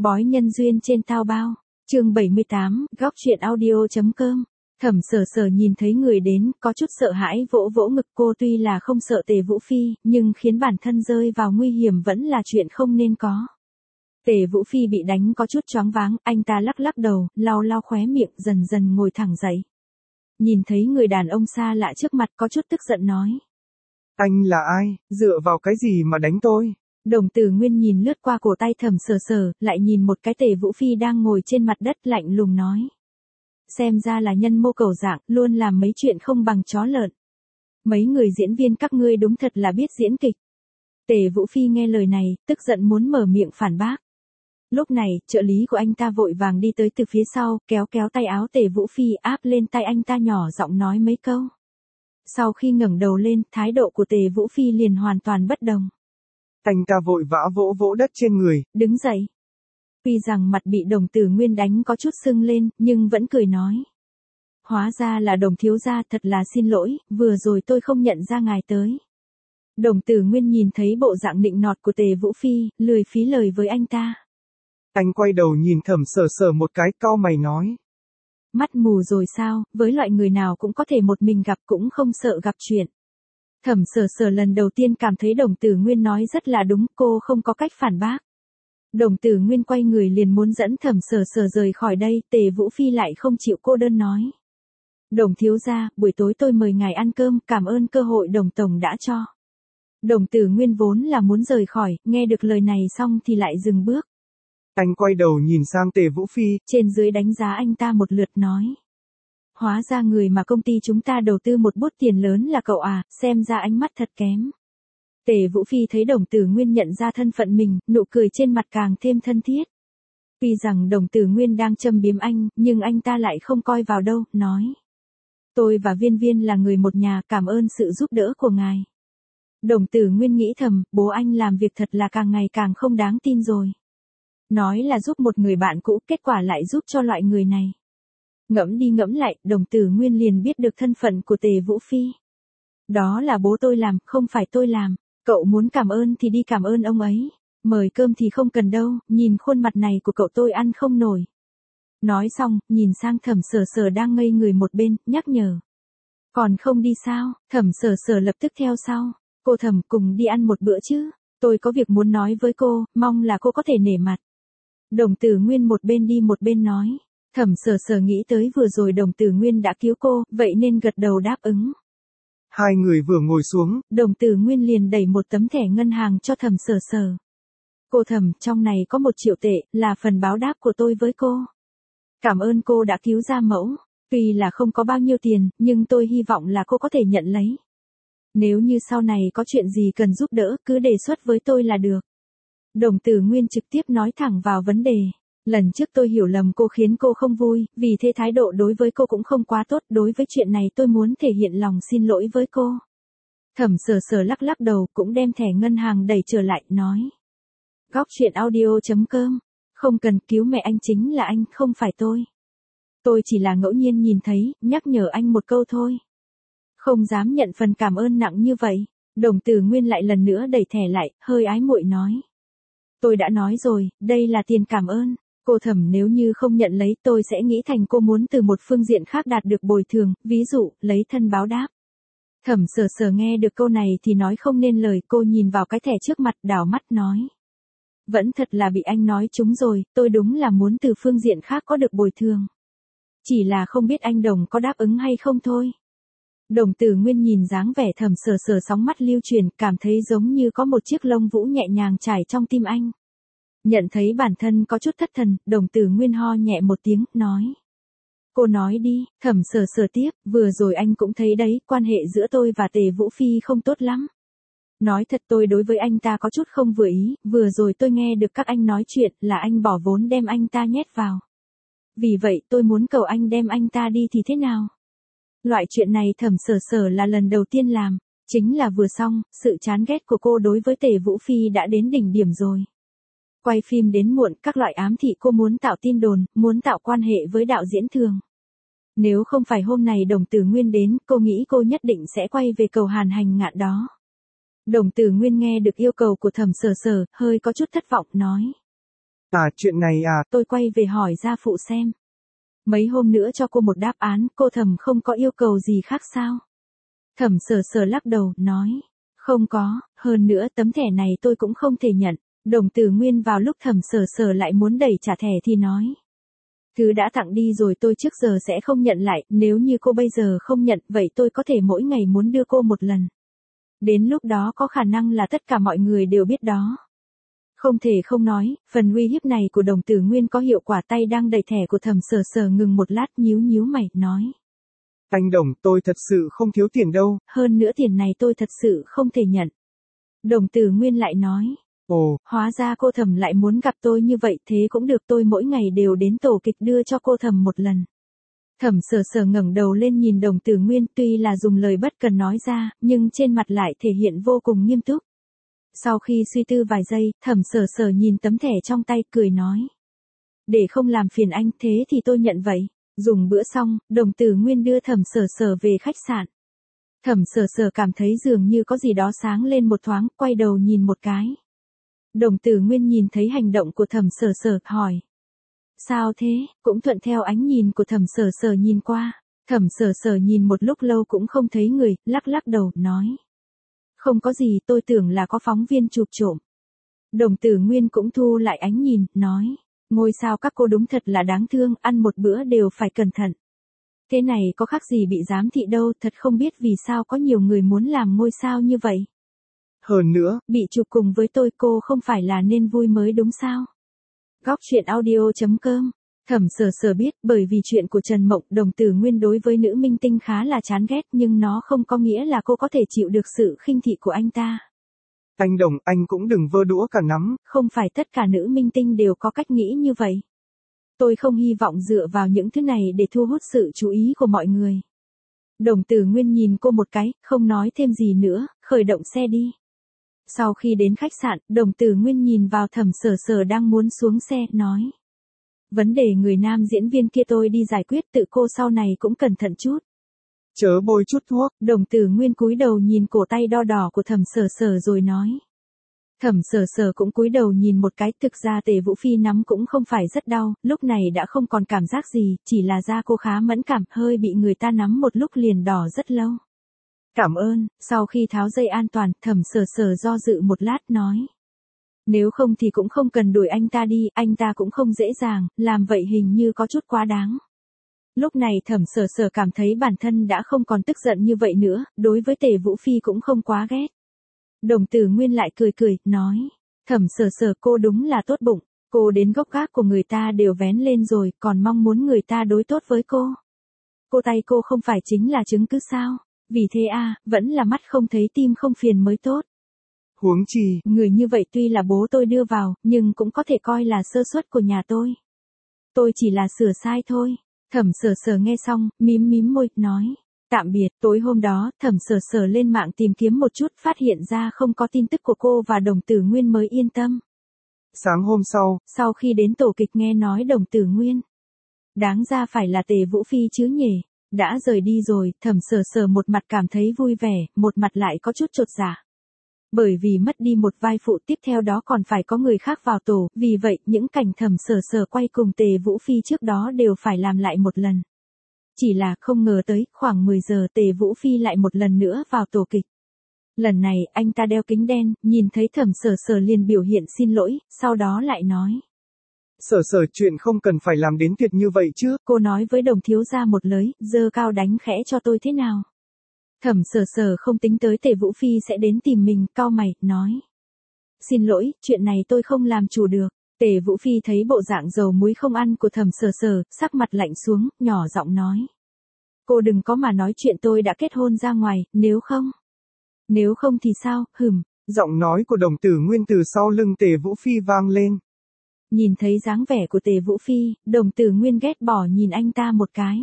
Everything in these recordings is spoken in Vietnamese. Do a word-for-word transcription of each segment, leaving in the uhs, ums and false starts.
Bói nhân duyên trên Tao Bao, chương bảy mươi tám, góc truyện audio.com. Thẩm Sở Sở nhìn thấy người đến, có chút sợ hãi vỗ vỗ ngực. Cô tuy là không sợ Tề Vũ Phi, nhưng khiến bản thân rơi vào nguy hiểm vẫn là chuyện không nên có. Tề Vũ Phi bị đánh có chút choáng váng, anh ta lắc lắc đầu, lau lau khóe miệng, dần dần ngồi thẳng dậy. Nhìn thấy người đàn ông xa lạ trước mặt, có chút tức giận nói. Anh là ai, dựa vào cái gì mà đánh tôi? Đồng Tử Nguyên nhìn lướt qua cổ tay Thẩm Sở Sở, lại nhìn một cái Tề Vũ Phi đang ngồi trên mặt đất, lạnh lùng nói. Xem ra là nhân mô cầu dạng, luôn làm mấy chuyện không bằng chó lợn. Mấy người diễn viên các ngươi đúng thật là biết diễn kịch. Tề Vũ Phi nghe lời này, tức giận muốn mở miệng phản bác. Lúc này, trợ lý của anh ta vội vàng đi tới từ phía sau, kéo kéo tay áo Tề Vũ Phi, áp lên tay anh ta, nhỏ giọng nói mấy câu. Sau khi ngẩng đầu lên, thái độ của Tề Vũ Phi liền hoàn toàn bất đồng. Anh ta vội vã vỗ vỗ đất trên người, đứng dậy. Tuy rằng mặt bị Đồng Tử Nguyên đánh có chút sưng lên, nhưng vẫn cười nói. Hóa ra là Đồng thiếu gia, thật là xin lỗi, vừa rồi tôi không nhận ra ngài tới. Đồng Tử Nguyên nhìn thấy bộ dạng nịnh nọt của Tề Vũ Phi, lười phí lời với anh ta. Anh quay đầu nhìn Thẩm Sở Sở một cái, cau mày nói. Mắt mù rồi sao, với loại người nào cũng có thể một mình gặp, cũng không sợ gặp chuyện. Thẩm Sở Sở lần đầu tiên cảm thấy Đồng Tử Nguyên nói rất là đúng, cô không có cách phản bác. Đồng Tử Nguyên quay người liền muốn dẫn Thẩm Sở Sở rời khỏi đây, Tề Vũ Phi lại không chịu cô đơn nói. Đồng thiếu gia, buổi tối tôi mời ngài ăn cơm, cảm ơn cơ hội Đồng tổng đã cho. Đồng Tử Nguyên vốn là muốn rời khỏi, nghe được lời này xong thì lại dừng bước. Anh quay đầu nhìn sang Tề Vũ Phi, trên dưới đánh giá anh ta một lượt nói. Hóa ra người mà công ty chúng ta đầu tư một bút tiền lớn là cậu à, xem ra ánh mắt thật kém. Tề Vũ Phi thấy Đồng Tử Nguyên nhận ra thân phận mình, nụ cười trên mặt càng thêm thân thiết. Tuy rằng Đồng Tử Nguyên đang châm biếm anh, nhưng anh ta lại không coi vào đâu, nói. Tôi và Viên Viên là người một nhà, cảm ơn sự giúp đỡ của ngài. Đồng Tử Nguyên nghĩ thầm, bố anh làm việc thật là càng ngày càng không đáng tin rồi. Nói là giúp một người bạn cũ, kết quả lại giúp cho loại người này. Ngẫm đi ngẫm lại, Đồng Tử Nguyên liền biết được thân phận của Tề Vũ Phi. Đó là bố tôi làm, không phải tôi làm. Cậu muốn cảm ơn thì đi cảm ơn ông ấy. Mời cơm thì không cần đâu, nhìn khuôn mặt này của cậu tôi ăn không nổi. Nói xong, nhìn sang Thẩm Sở Sở đang ngây người một bên, nhắc nhở. Còn không đi sao? Thẩm Sở Sở lập tức theo sau. Cô Thẩm, cùng đi ăn một bữa chứ. Tôi có việc muốn nói với cô, mong là cô có thể nể mặt. Đồng Tử Nguyên một bên đi một bên nói. Thẩm Sở Sở nghĩ tới vừa rồi Đồng Tử Nguyên đã cứu cô, vậy nên gật đầu đáp ứng. Hai người vừa ngồi xuống, Đồng Tử Nguyên liền đẩy một tấm thẻ ngân hàng cho Thẩm Sở Sở. Cô Thẩm, trong này có một triệu tệ, là phần báo đáp của tôi với cô. Cảm ơn cô đã cứu gia mẫu. Tuy là không có bao nhiêu tiền, nhưng tôi hy vọng là cô có thể nhận lấy. Nếu như sau này có chuyện gì cần giúp đỡ, cứ đề xuất với tôi là được. Đồng Tử Nguyên trực tiếp nói thẳng vào vấn đề. Lần trước tôi hiểu lầm cô khiến cô không vui, vì thế thái độ đối với cô cũng không quá tốt, đối với chuyện này tôi muốn thể hiện lòng xin lỗi với cô. Thẩm Sở Sở lắc lắc đầu, cũng đem thẻ ngân hàng đẩy trở lại, nói. Góc truyện audio.com, không cần, cứu mẹ anh chính là anh, không phải tôi. Tôi chỉ là ngẫu nhiên nhìn thấy, nhắc nhở anh một câu thôi. Không dám nhận phần cảm ơn nặng như vậy. Đồng Tử Nguyên lại lần nữa đẩy thẻ lại, hơi ái muội nói. Tôi đã nói rồi, đây là tiền cảm ơn. Cô Thẩm, nếu như không nhận lấy, tôi sẽ nghĩ thành cô muốn từ một phương diện khác đạt được bồi thường, ví dụ, lấy thân báo đáp. Thẩm Sở Sở nghe được câu này thì nói không nên lời, cô nhìn vào cái thẻ trước mặt, đảo mắt nói. Vẫn thật là bị anh nói trúng rồi, tôi đúng là muốn từ phương diện khác có được bồi thường. Chỉ là không biết anh Đồng có đáp ứng hay không thôi. Đồng Tử Nguyên nhìn dáng vẻ Thẩm Sở Sở sóng mắt lưu truyền, cảm thấy giống như có một chiếc lông vũ nhẹ nhàng trải trong tim anh. Nhận thấy bản thân có chút thất thần, Đồng Tử Nguyên ho nhẹ một tiếng, nói. Cô nói đi. Thẩm Sở Sở tiếp, vừa rồi anh cũng thấy đấy, quan hệ giữa tôi và Tề Vũ Phi không tốt lắm. Nói thật, tôi đối với anh ta có chút không vừa ý, vừa rồi tôi nghe được các anh nói chuyện là anh bỏ vốn đem anh ta nhét vào. Vì vậy tôi muốn cầu anh đem anh ta đi thì thế nào? Loại chuyện này Thẩm Sở Sở là lần đầu tiên làm, chính là vừa xong, sự chán ghét của cô đối với Tề Vũ Phi đã đến đỉnh điểm rồi. Quay phim đến muộn, các loại ám thị cô muốn tạo tin đồn, muốn tạo quan hệ với đạo diễn Thường. Nếu không phải hôm này Đồng Tử Nguyên đến, cô nghĩ cô nhất định sẽ quay về cầu Hàn Hành Ngạn đó. Đồng Tử Nguyên nghe được yêu cầu của Thẩm Sở Sở, hơi có chút thất vọng, nói. À chuyện này à. Tôi quay về hỏi gia phụ xem. Mấy hôm nữa cho cô một đáp án, cô Thẩm không có yêu cầu gì khác sao? Thẩm Sở Sở lắc đầu, nói. Không có, hơn nữa tấm thẻ này tôi cũng không thể nhận. Đồng Tử Nguyên vào lúc Thẩm Sở Sở lại muốn đẩy trả thẻ thì nói. Thứ đã tặng đi rồi tôi trước giờ sẽ không nhận lại, nếu như cô bây giờ không nhận, vậy tôi có thể mỗi ngày muốn đưa cô một lần. Đến lúc đó có khả năng là tất cả mọi người đều biết đó. Không thể không nói, phần uy hiếp này của Đồng Tử Nguyên có hiệu quả. Tay đang đẩy thẻ của Thẩm Sở Sở ngừng một lát, nhíu nhíu mày, nói. Anh Đồng, tôi thật sự không thiếu tiền đâu. Hơn nữa tiền này tôi thật sự không thể nhận. Đồng Tử Nguyên lại nói. Ồ, hóa ra cô Thẩm lại muốn gặp tôi như vậy, thế cũng được, tôi mỗi ngày đều đến tổ kịch đưa cho cô Thẩm một lần. Thẩm Sở Sở ngẩng đầu lên nhìn Đồng Tử Nguyên, tuy là dùng lời bất cần nói ra, nhưng trên mặt lại thể hiện vô cùng nghiêm túc. Sau khi suy tư vài giây, Thẩm Sở Sở nhìn tấm thẻ trong tay, cười nói. Để không làm phiền anh, thế thì tôi nhận vậy. Dùng bữa xong, Đồng Tử Nguyên đưa Thẩm Sở Sở về khách sạn. Thẩm Sở Sở cảm thấy dường như có gì đó sáng lên một thoáng, quay đầu nhìn một cái. Đồng Tử Nguyên nhìn thấy hành động của Thẩm Sở Sở, hỏi. Sao thế? Cũng thuận theo ánh nhìn của Thẩm Sở Sở nhìn qua. Thẩm Sở Sở nhìn một lúc lâu cũng không thấy người, lắc lắc đầu, nói. Không có gì, tôi tưởng là có phóng viên chụp trộm. Đồng Tử Nguyên cũng thu lại ánh nhìn, nói. Ngôi sao các cô đúng thật là đáng thương, ăn một bữa đều phải cẩn thận. Thế này có khác gì bị giám thị đâu, thật không biết vì sao có nhiều người muốn làm ngôi sao như vậy. Hơn nữa, bị chụp cùng với tôi cô không phải là nên vui mới đúng sao? Góc truyện audio chấm com. Thẩm Sở Sở biết, bởi vì chuyện của Trần Mộng, Đồng Tử Nguyên đối với nữ minh tinh khá là chán ghét, nhưng nó không có nghĩa là cô có thể chịu được sự khinh thị của anh ta. Anh Đồng, anh cũng đừng vơ đũa cả nắm. Không phải tất cả nữ minh tinh đều có cách nghĩ như vậy. Tôi không hy vọng dựa vào những thứ này để thu hút sự chú ý của mọi người. Đồng Tử Nguyên nhìn cô một cái, không nói thêm gì nữa, khởi động xe đi. Sau khi đến khách sạn, Đồng Tử Nguyên nhìn vào Thẩm Sở Sở đang muốn xuống xe, nói. Vấn đề người nam diễn viên kia tôi đi giải quyết, tự cô sau này cũng cẩn thận chút. Chớ bôi chút thuốc. Đồng Tử Nguyên cúi đầu nhìn cổ tay đo đỏ của Thẩm Sở Sở rồi nói. Thẩm Sở Sở cũng cúi đầu nhìn một cái, thực ra Tề Vũ Phi nắm cũng không phải rất đau, lúc này đã không còn cảm giác gì, chỉ là da cô khá mẫn cảm, hơi bị người ta nắm một lúc liền đỏ rất lâu. Cảm ơn. Sau khi tháo dây an toàn, Thẩm Sở Sở do dự một lát, nói. Nếu không thì cũng không cần đuổi anh ta đi, anh ta cũng không dễ dàng, làm vậy hình như có chút quá đáng. Lúc này Thẩm Sở Sở cảm thấy bản thân đã không còn tức giận như vậy nữa, đối với Tề Vũ Phi cũng không quá ghét. Đồng Tử Nguyên lại cười cười, nói. Thẩm Sở Sở cô đúng là tốt bụng, cô đến gốc gác của người ta đều vén lên rồi, còn mong muốn người ta đối tốt với cô. Cô tay cô không phải chính là chứng cứ sao? Vì thế à, vẫn là mắt không thấy tim không phiền mới tốt. Huống chi, người như vậy tuy là bố tôi đưa vào, nhưng cũng có thể coi là sơ suất của nhà tôi. Tôi chỉ là sửa sai thôi. Thẩm Sở Sở nghe xong, mím mím môi, nói. Tạm biệt. Tối hôm đó, Thẩm Sở Sở lên mạng tìm kiếm một chút, phát hiện ra không có tin tức của cô và Đồng Tử Nguyên mới yên tâm. Sáng hôm sau, sau khi đến tổ kịch nghe nói Đồng Tử Nguyên. Đáng ra phải là Tề Vũ Phi chứ nhỉ. Đã rời đi rồi, Thẩm Sở Sở một mặt cảm thấy vui vẻ, một mặt lại có chút chột dạ. Bởi vì mất đi một vai phụ, tiếp theo đó còn phải có người khác vào tổ, vì vậy những cảnh Thẩm Sở Sở quay cùng Tề Vũ Phi trước đó đều phải làm lại một lần. Chỉ là không ngờ tới, khoảng mười giờ Tề Vũ Phi lại một lần nữa vào tổ kịch. Lần này anh ta đeo kính đen, nhìn thấy Thẩm Sở Sở liền biểu hiện xin lỗi, sau đó lại nói. Sở Sở chuyện không cần phải làm đến tuyệt như vậy chứ. Cô nói với Đồng thiếu gia một lời, giơ cao đánh khẽ cho tôi thế nào. Thẩm Sở Sở không tính tới Tề Vũ Phi sẽ đến tìm mình, cau mày, nói. Xin lỗi, chuyện này tôi không làm chủ được. Tề Vũ Phi thấy bộ dạng dầu muối không ăn của Thẩm Sở Sở, sắc mặt lạnh xuống, nhỏ giọng nói. Cô đừng có mà nói chuyện tôi đã kết hôn ra ngoài, nếu không. Nếu không thì sao, hừm. Giọng nói của Đồng Tử Nguyên từ sau lưng Tề Vũ Phi vang lên. Nhìn thấy dáng vẻ của Tề Vũ Phi, Đồng Tử Nguyên ghét bỏ nhìn anh ta một cái.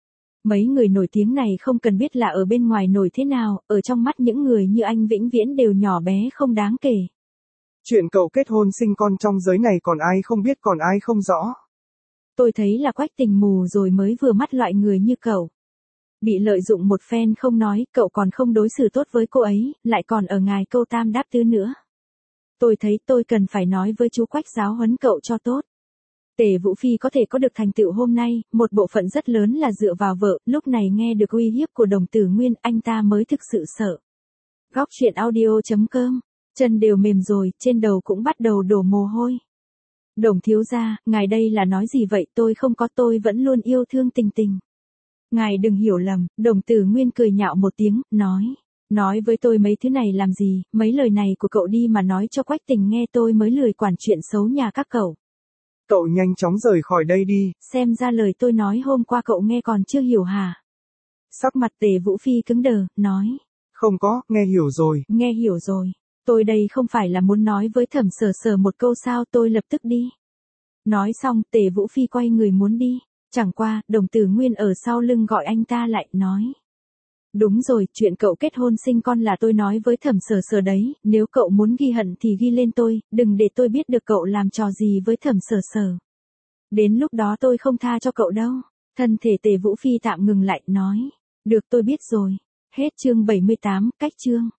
Mấy người nổi tiếng này không cần biết là ở bên ngoài nổi thế nào, ở trong mắt những người như anh vĩnh viễn đều nhỏ bé không đáng kể. Chuyện cậu kết hôn sinh con trong giới này còn ai không biết còn ai không rõ. Tôi thấy là Quách Tình mù rồi mới vừa mắt loại người như cậu. Bị lợi dụng một phen không nói, cậu còn không đối xử tốt với cô ấy, lại còn ở ngài câu tam đáp tứ nữa. Tôi thấy tôi cần phải nói với chú Quách giáo huấn cậu cho tốt. Tề Vũ Phi có thể có được thành tựu hôm nay, một bộ phận rất lớn là dựa vào vợ, lúc này nghe được uy hiếp của Đồng Tử Nguyên, anh ta mới thực sự sợ. Góc truyện audio chấm com, chân đều mềm rồi, trên đầu cũng bắt đầu đổ mồ hôi. Đồng thiếu gia, ngài đây là nói gì vậy, tôi không có, tôi vẫn luôn yêu thương Tình Tình. Ngài đừng hiểu lầm, Đồng Tử Nguyên cười nhạo một tiếng, nói. Nói với tôi mấy thứ này làm gì, mấy lời này của cậu đi mà nói cho Quách Tình nghe, tôi mới lười quản chuyện xấu nhà các cậu. Cậu nhanh chóng rời khỏi đây đi. Xem ra lời tôi nói hôm qua cậu nghe còn chưa hiểu hả? Sắc mặt Tề Vũ Phi cứng đờ, nói. Không có, nghe hiểu rồi. Nghe hiểu rồi. Tôi đây không phải là muốn nói với Thẩm Sở Sở một câu sao, tôi lập tức đi. Nói xong Tề Vũ Phi quay người muốn đi. Chẳng qua, Đồng Tử Nguyên ở sau lưng gọi anh ta lại, nói. Đúng rồi, chuyện cậu kết hôn sinh con là tôi nói với Thẩm Sở Sở đấy, nếu cậu muốn ghi hận thì ghi lên tôi, đừng để tôi biết được cậu làm trò gì với Thẩm Sở Sở. Đến lúc đó tôi không tha cho cậu đâu. Thân thể Tề Vũ Phi tạm ngừng lại, nói. Được, tôi biết rồi. Hết chương bảy mươi tám, cách chương.